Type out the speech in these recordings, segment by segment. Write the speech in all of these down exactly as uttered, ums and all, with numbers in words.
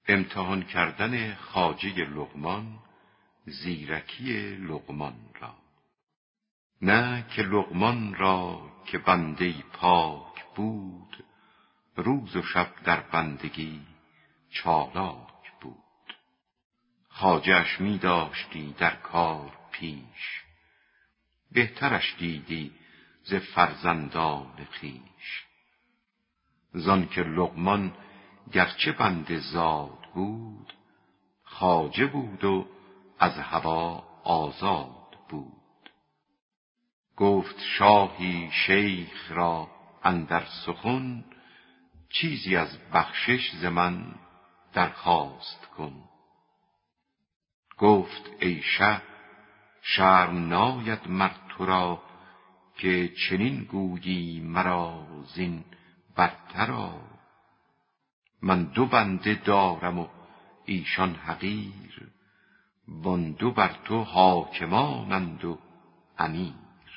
امتحان کردن خواجه لقمان زیرکی لقمان را. نه که لقمان را که بنده پاک بود، روز و شب در بندگی چالاک بود. خواجه‌اش می داشتی در کار پیش، بهترش دیدی ز فرزندان خویش. زان که لقمان گرچه بنده زاد بود، خواجه بود و از هوا آزاد بود. گفت شاهی شیخ را اندر سخن، چیزی از بخشش ز من درخواست کن. گفت ای شه شرم ناید مر تو را، که چنین گویی مرا زین برترا. من دو بنده دارم و ایشان حقیر، وان دو بر تو حاکمانند و امیر.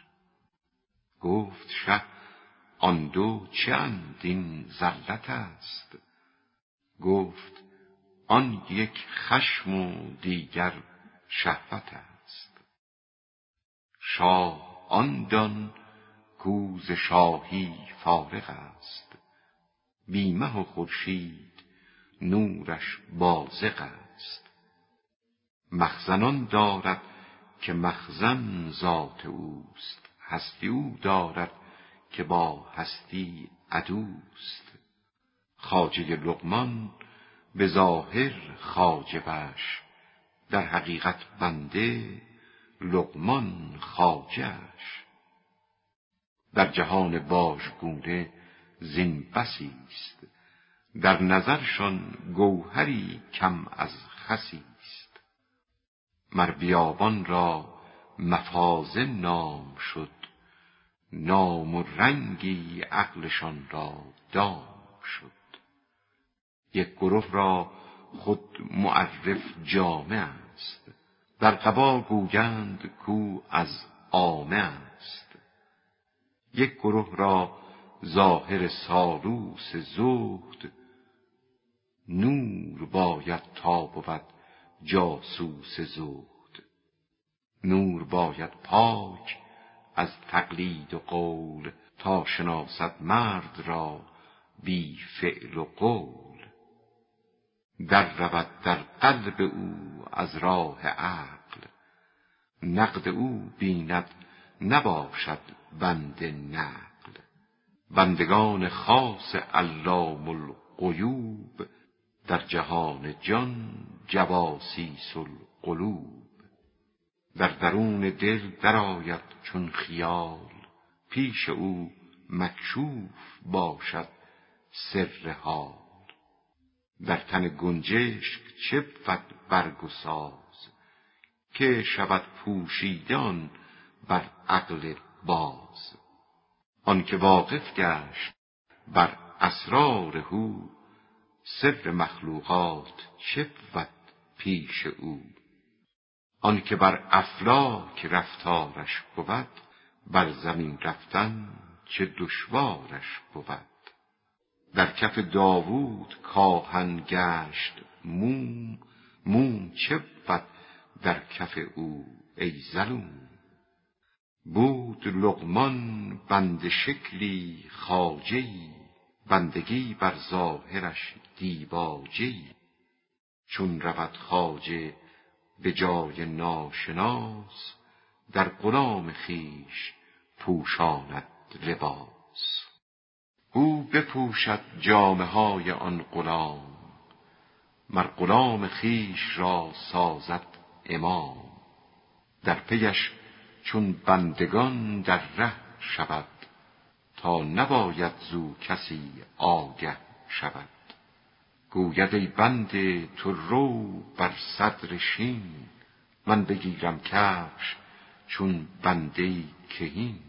گفت شه آن دو چه اند این زلت است؟ گفت آن یک خشم و دیگر شهوت است. شاه آن دان کو ز شاهی فارغ است، بی مه و خورشید نورش بازغ است. مخزن آن دارد که مخزن ذات اوست، هستی او دارد که با هستی عدوست. خواجه لقمان به ظاهر خواجه‌اش، در حقیقت بنده لقمان خواجه‌اش. در جهان باژگونه زین بسی است، در نظرشان گوهری کم از خسی است. مر بیابان را مفازه نام شد، نام و رنگی عقلشان را دام شد. یک گروه را خود معرف جامه است، در قبا گویند کو از عامه است. یک گروه را ظاهر سالوس زهد، نور باید تا بود جاسوس زهد. نور باید پاک از تقلید و قول، تا شناسد مرد را بی فعل و قول. در رود در قلب او از راه عقل، نقد او بیند نباشد بند نقل. بندگان خاص علام الغیوب، در جهان جان جواسیس القلوب. در درون دل درآید چون خیال، پیش او مکشوف باشد سر حال. در تن گنجشک چه بود برگ و ساز، که شود پوشیده آن بر عقل باز. آن که واقف گشت بر اسرار او، سر مخلوقات چه بود پیش او. آن که بر افلاک رفتارش بود، بر زمین رفتن چه دشوارش بود. در کف داوود کآهن گشت موم، موم چه بود در کف او ای ظلوم. بود لقمان بنده شکلی خواجه‌ای، بندگی بر ظاهرش دیباجه‌ای. چون رود خواجه به جای ناشناس، در غلام خویش پوشاند لباس. او بپوشد جامه های آن غلام، مر غلام خویش را سازد امام. در پیش چون بندگان در ره شود، تا نباید زو کسی آگه شود. گوید ای بنده تو رو بر صدر شین، من بگیرم کفش چون بنده کهین.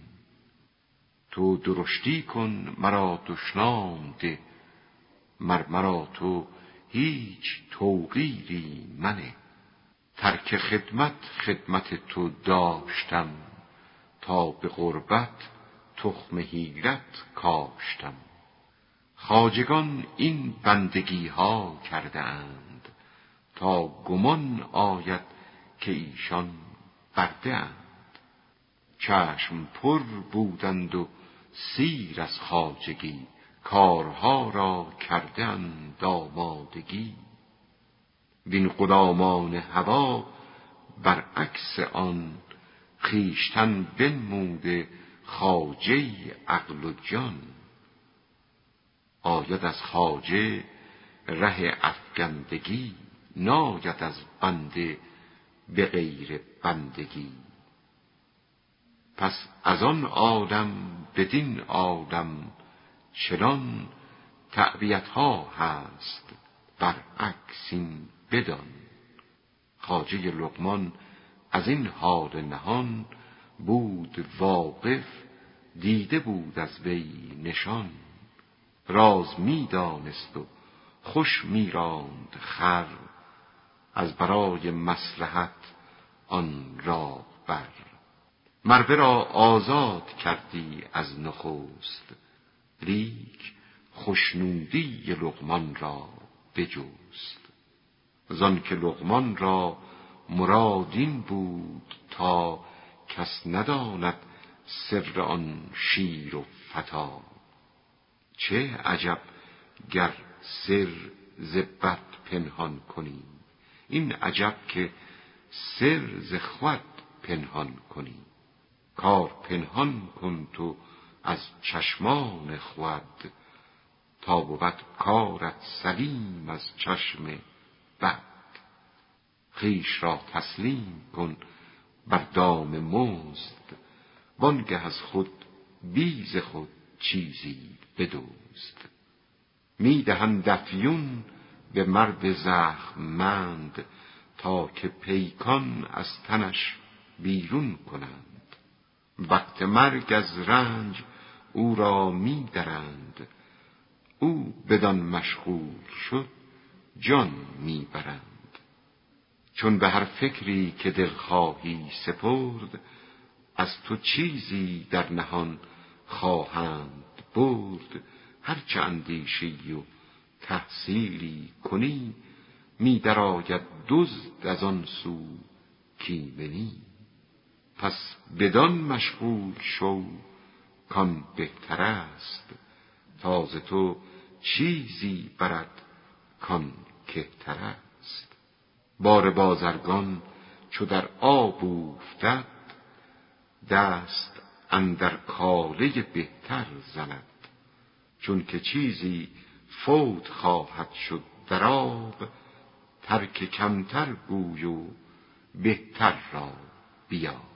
تو درشتی کن مرا دشنام ده، مر مرا تو هیچ توقیری منه. ترک خدمت خدمت تو داشتم، تا به غربت تخم حیرت کاشتم. خواجگان این بندگی ها کرده اند، تا گمان آید که ایشان برده اند. چشم پر بودند و سیر از خواجگی، کارها را کردند آمادگی. وین غلامان هوا برعکس آن، خویشتن بنموده خواجه عقل و جان. آید از خواجه ره افگندگی، ناید از بنده به غیر بندگی. پس از آن عالم بدین عالم چنان، تعبیت ها هست برعکس این بدان. خواجه لقمان از این حال نهان، بود واقف دیده بود از وی نشان. راز می دانست و خوش می راند خر، از برای مصلحت آن راه بر. مر را آزاد کردی از نخست، لیک خشنودی لقمان را بجست. زان که لقمان را مراد این بود تا، کس نداند سر آن شیر و فتی. چه عجب گر سر ز بد پنهان کنی، این عجب که سر ز خود پنهان کنی. کار پنهان کن تو از چشمان خود، تا بود کارت سلیم از چشم بد. خویش را تسلیم کن بر دام مزد، وانگه از خود بی ز خود چیزی بدزد. می دهند افیون به مرد زخممند، تا که پیکان از تنش بیرون کنند. وقت مرگ از رنج او را می درند، او بدان مشغول شد جان می برند. چون به هر فکری که دل خواهی سپرد، از تو چیزی در نهان خواهند برد. هرچه اندیشی و تحصیلی کنی، می درآید دزد از آن سو کایمنی. پس بدان مشغول شو کان بهتر است، تا ز تو چیزی برد کان کهتر است. بار بازرگان چو در آب اوفتد، دست اندر کاله بهتر زند. چون که چیزی فوت خواهد شد در آب، ترک کمتر گوی و بهتر را بیاب.